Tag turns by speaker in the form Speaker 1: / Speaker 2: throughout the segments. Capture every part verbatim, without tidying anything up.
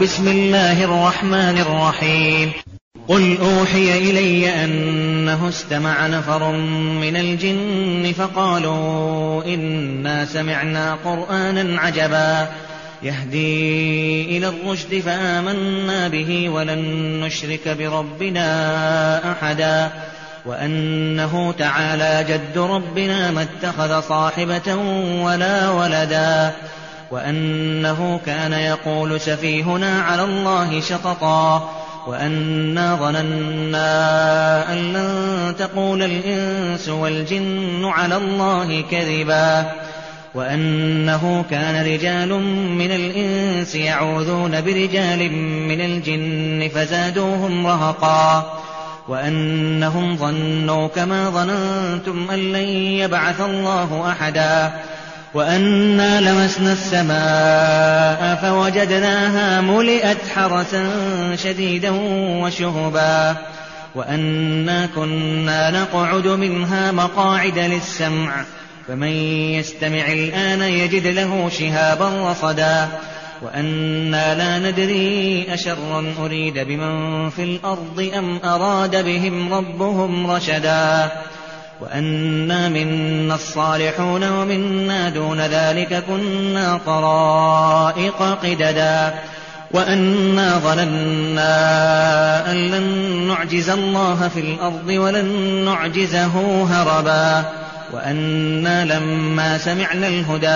Speaker 1: بسم الله الرحمن الرحيم. قل أوحي إلي أنه استمع نفر من الجن فقالوا إنا سمعنا قرآنا عجبا يهدي إلى الرشد فآمنا به ولن نشرك بربنا أحدا وأنه تعالى جد ربنا ما اتخذ صاحبة ولا ولدا وأنه كان يقول سفيهنا على الله شططا وأنا ظننا أن لن تقول الإنس والجن على الله كذبا وأنه كان رجال من الإنس يعوذون برجال من الجن فزادوهم رهقا وأنهم ظنوا كما ظننتم أن لن يبعث الله أحدا وأنا لمسنا السماء فوجدناها ملئت حرسا شديدا وشهبا وأنا كنا نقعد منها مقاعد للسمع فمن يستمع الآن يجد له شهابا رصدا وأنا لا ندري أشر أريد بمن في الأرض أم أراد بهم ربهم رشدا وأنا منا الصالحون ومنا دون ذلك كنا طرائق قددا وأنا ظننا أن لن نعجز الله في الأرض ولن نعجزه هربا وأنا لما سمعنا الهدى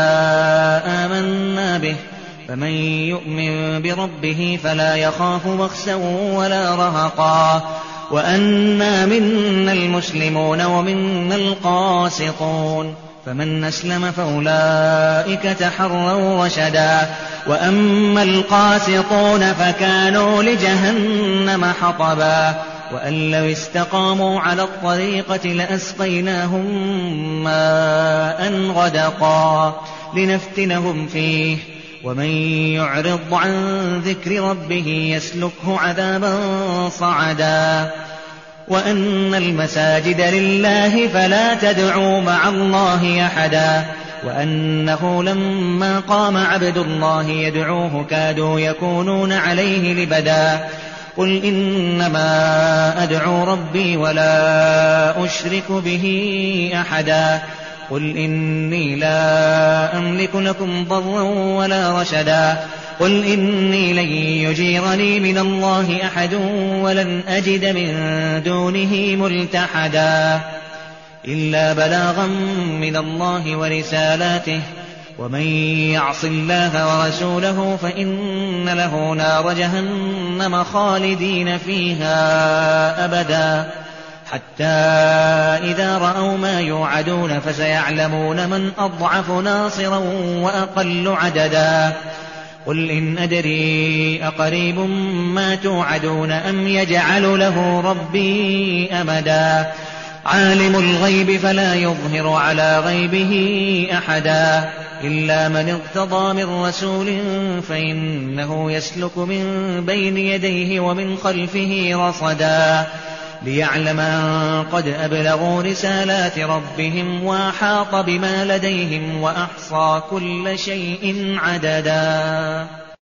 Speaker 1: آمنا به فمن يؤمن بربه فلا يخاف بخسا ولا رهقا وأنا منا المسلمون ومنا القاسطون فمن أسلم فأولئك تحروا رشدا وأما القاسطون فكانوا لجهنم حطبا وأن لو استقاموا على الطريقة لأسقيناهم ماء غدقا لنفتنهم فيه ومن يعرض عن ذكر ربه يسلكه عذابا صعدا وأن المساجد لله فلا تدعوا مع الله أحدا وأنه لما قام عبد الله يدعوه كادوا يكونون عليه لبدا قل إنما أدعو ربي ولا أشرك به أحدا قل إني لا أملك لكم ضرا ولا رشدا قل إني لن يجيرني من الله أحد ولن أجد من دونه ملتحدا إلا بلاغا من الله ورسالاته ومن يعص الله ورسوله فإن له نار جهنم خالدين فيها أبدا حتى إذا رأوا ما يوعدون فسيعلمون من أضعف ناصرا وأقل عددا قل إن أدري أقريب ما توعدون أم يجعل له ربي أمدا عالم الغيب فلا يظهر على غيبه أحدا إلا من ارتضى من رسول فإنه يسلك من بين يديه ومن خلفه رصدا ليعلم أن قد أبلغوا رسالات ربهم وأحاط بما لديهم وأحصى كل شيء عددا.